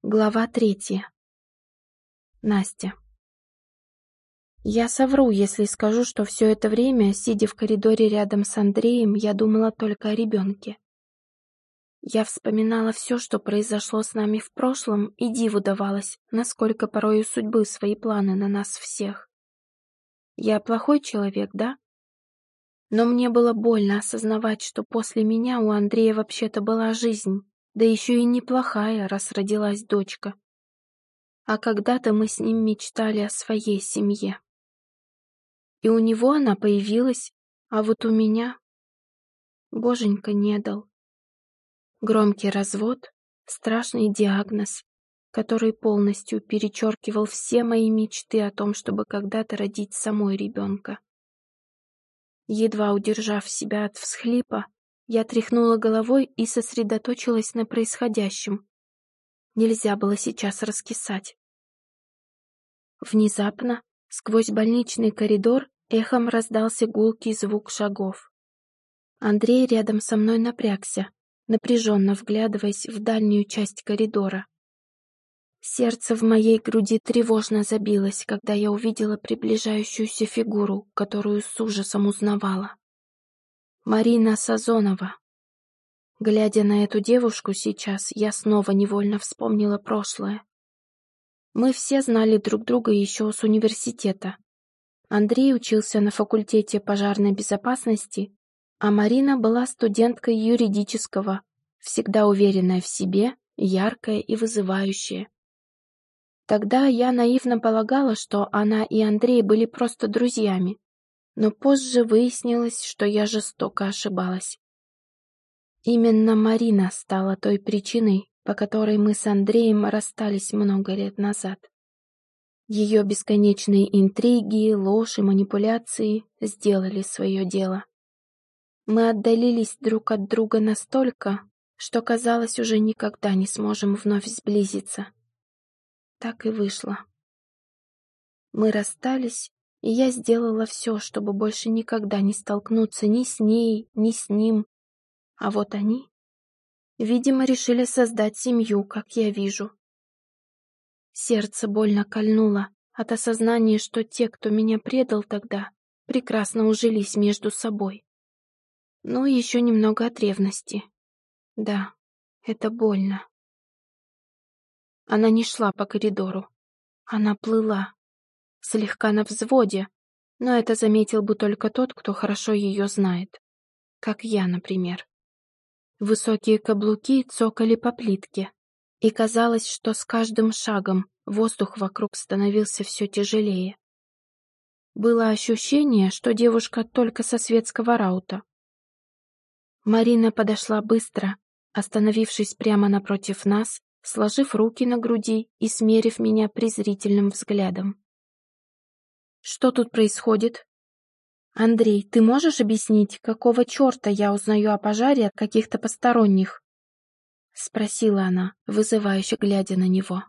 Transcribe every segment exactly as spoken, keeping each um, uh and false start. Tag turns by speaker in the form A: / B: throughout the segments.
A: Глава третья. Настя. Я совру, если скажу, что все это время, сидя в коридоре рядом с Андреем, я думала только о ребенке. Я вспоминала все, что произошло с нами в прошлом, и диву давалась, насколько порой у судьбы свои планы на нас всех. Я плохой человек, да? Но мне было больно осознавать, что после меня у Андрея вообще-то была жизнь, да еще и неплохая, раз родилась дочка. А когда-то мы с ним мечтали о своей семье. И у него она появилась, а вот у меня Боженька не дал. Громкий развод, страшный диагноз, который полностью перечеркивал все мои мечты о том, чтобы когда-то родить самой ребенка. Едва удержав себя от всхлипа, я тряхнула головой и сосредоточилась на происходящем. Нельзя было сейчас раскисать. Внезапно, сквозь больничный коридор, эхом раздался гулкий звук шагов. Андрей рядом со мной напрягся, напряженно вглядываясь в дальнюю часть коридора. Сердце в моей груди тревожно забилось, когда я увидела приближающуюся фигуру, которую с ужасом узнавала. Марина Сазонова. Глядя на эту девушку сейчас, я снова невольно вспомнила прошлое. Мы все знали друг друга еще с университета. Андрей учился на факультете пожарной безопасности, а Марина была студенткой юридического, всегда уверенная в себе, яркая и вызывающая. Тогда я наивно полагала, что она и Андрей были просто друзьями, но позже выяснилось, что я жестоко ошибалась. Именно Марина стала той причиной, по которой мы с Андреем расстались много лет назад. Ее бесконечные интриги, ложь и манипуляции сделали свое дело. Мы отдалились друг от друга настолько, что, казалось, уже никогда не сможем вновь сблизиться. Так и вышло. Мы расстались, и я сделала все, чтобы больше никогда не столкнуться ни с ней, ни с ним. А вот они, видимо, решили создать семью, как я вижу. Сердце больно кольнуло от осознания, что те, кто меня предал тогда, прекрасно ужились между собой. Ну и еще немного от ревности. Да, это больно. Она не шла по коридору. Она плыла. Слегка на взводе, но это заметил бы только тот, кто хорошо ее знает. Как я, например. Высокие каблуки цокали по плитке, и казалось, что с каждым шагом воздух вокруг становился все тяжелее. Было ощущение, что девушка только со светского раута. Марина подошла быстро, остановившись прямо напротив нас, сложив руки на груди и смерив меня презрительным взглядом. «Что тут происходит? Андрей, ты можешь объяснить, какого черта я узнаю о пожаре от каких-то посторонних?» — спросила она, вызывающе глядя на него.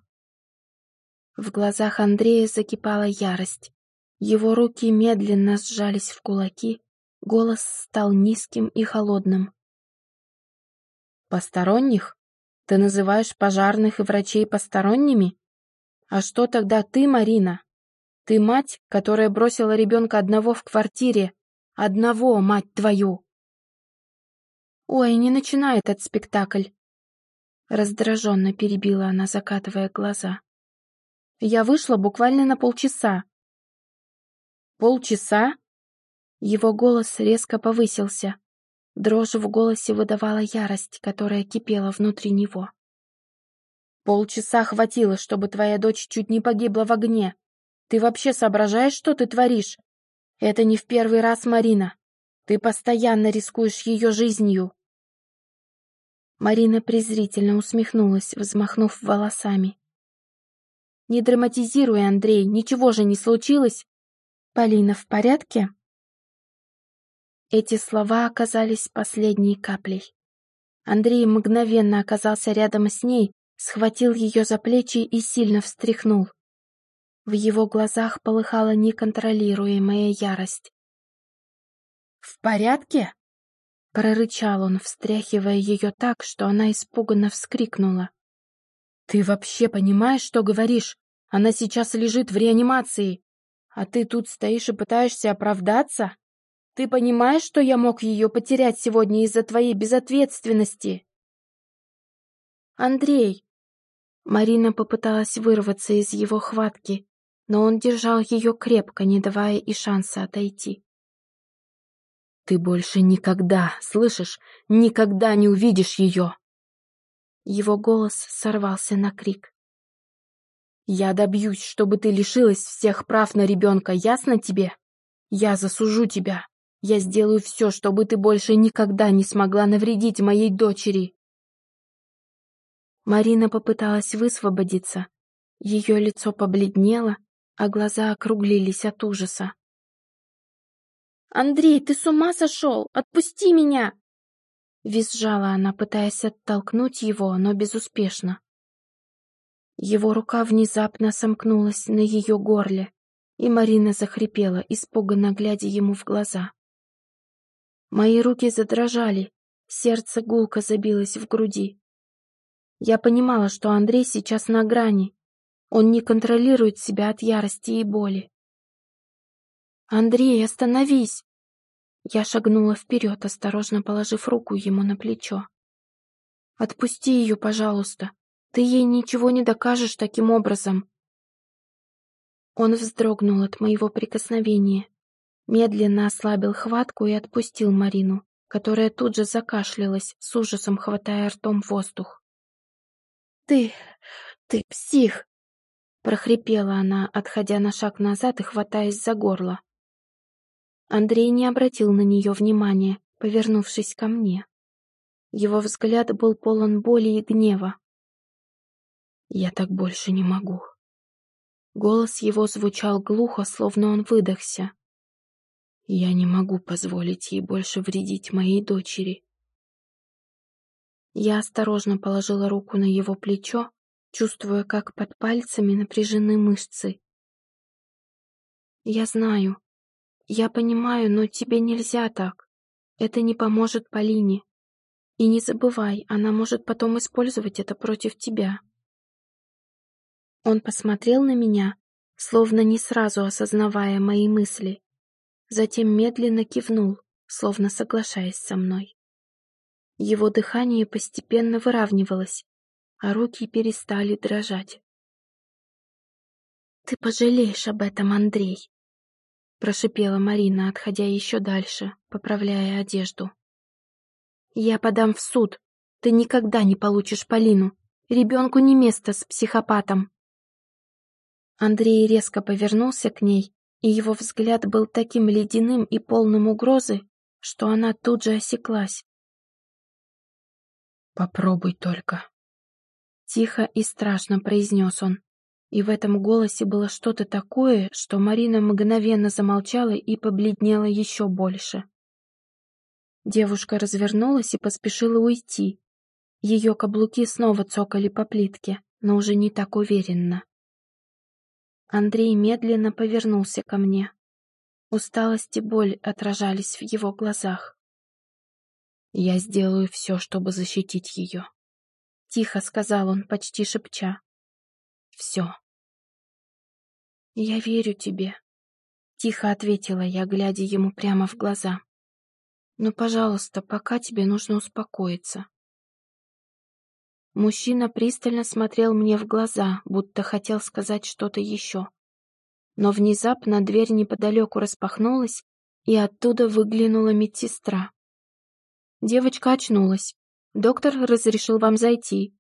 A: В глазах Андрея закипала ярость. Его руки медленно сжались в кулаки, голос стал низким и холодным. «Посторонних? Ты называешь пожарных и врачей посторонними? А что тогда ты, Марина? Ты мать, которая бросила ребенка одного в квартире. Одного, мать твою!» «Ой, не начинай этот спектакль!» Раздраженно перебила она, закатывая глаза. «Я вышла буквально на полчаса». «Полчаса?» Его голос резко повысился. Дрожь в голосе выдавала ярость, которая кипела внутри него. «Полчаса хватило, чтобы твоя дочь чуть не погибла в огне. Ты вообще соображаешь, что ты творишь? Это не в первый раз, Марина. Ты постоянно рискуешь ее жизнью». Марина презрительно усмехнулась, взмахнув волосами. «Не драматизируй, Андрей, ничего же не случилось? Полина в порядке?» Эти слова оказались последней каплей. Андрей мгновенно оказался рядом с ней, схватил ее за плечи и сильно встряхнул. В его глазах полыхала неконтролируемая ярость. «В порядке?» — прорычал он, встряхивая ее так, что она испуганно вскрикнула. Ты вообще понимаешь, что говоришь? Она сейчас лежит в реанимации, а ты тут стоишь и пытаешься оправдаться? Ты понимаешь, что я мог ее потерять сегодня из-за твоей безответственности? Андрей! Марина попыталась вырваться из его хватки, но он держал ее крепко, не давая и шанса отойти. Ты больше никогда, слышишь, никогда не увидишь ее! Его голос сорвался на крик. Я добьюсь, чтобы ты лишилась всех прав на ребенка, ясно тебе? Я засужу тебя. Я сделаю все, чтобы ты больше никогда не смогла навредить моей дочери. Марина попыталась высвободиться. Ее лицо побледнело, а глаза округлились от ужаса. «Андрей, ты с ума сошел? Отпусти меня!» Визжала она, пытаясь оттолкнуть его, но безуспешно. Его рука внезапно сомкнулась на ее горле, и Марина захрипела, испуганно глядя ему в глаза. Мои руки задрожали, сердце гулко забилось в груди. Я понимала, что Андрей сейчас на грани. Он не контролирует себя от ярости и боли. «Андрей, остановись!» Я шагнула вперед, осторожно положив руку ему на плечо. «Отпусти ее, пожалуйста. Ты ей ничего не докажешь таким образом». Он вздрогнул от моего прикосновения, медленно ослабил хватку и отпустил Марину, которая тут же закашлялась, с ужасом хватая ртом воздух. «Ты... ты псих!» — прохрипела она, отходя на шаг назад и хватаясь за горло. Андрей не обратил на нее внимания, повернувшись ко мне. Его взгляд был полон боли и гнева. «Я так больше не могу». Голос его звучал глухо, словно он выдохся. «Я не могу позволить ей больше вредить моей дочери». Я осторожно положила руку на его плечо, чувствуя, как под пальцами напряжены мышцы. «Я знаю. Я понимаю, но тебе нельзя так. Это не поможет Полине. И не забывай, она может потом использовать это против тебя». Он посмотрел на меня, словно не сразу осознавая мои мысли. Затем медленно кивнул, словно соглашаясь со мной. Его дыхание постепенно выравнивалось, а руки перестали дрожать. «Ты пожалеешь об этом, Андрей», — прошипела Марина, отходя еще дальше, поправляя одежду. «Я подам в суд. Ты никогда не получишь Полину. Ребенку не место с психопатом». Андрей резко повернулся к ней, и его взгляд был таким ледяным и полным угрозы, что она тут же осеклась. «Попробуй только», — тихо и страшно произнес он, и в этом голосе было что-то такое, что Марина мгновенно замолчала и побледнела еще больше. Девушка развернулась и поспешила уйти. Ее каблуки снова цокали по плитке, но уже не так уверенно. Андрей медленно повернулся ко мне. Усталость и боль отражались в его глазах. «Я сделаю все, чтобы защитить ее», — тихо сказал он, почти шепча. «Все». «Я верю тебе», — тихо ответила я, глядя ему прямо в глаза. «Но, пожалуйста, пока тебе нужно успокоиться». Мужчина пристально смотрел мне в глаза, будто хотел сказать что-то еще. Но внезапно дверь неподалеку распахнулась, и оттуда выглянула медсестра. «Девочка очнулась. Доктор разрешил вам зайти»,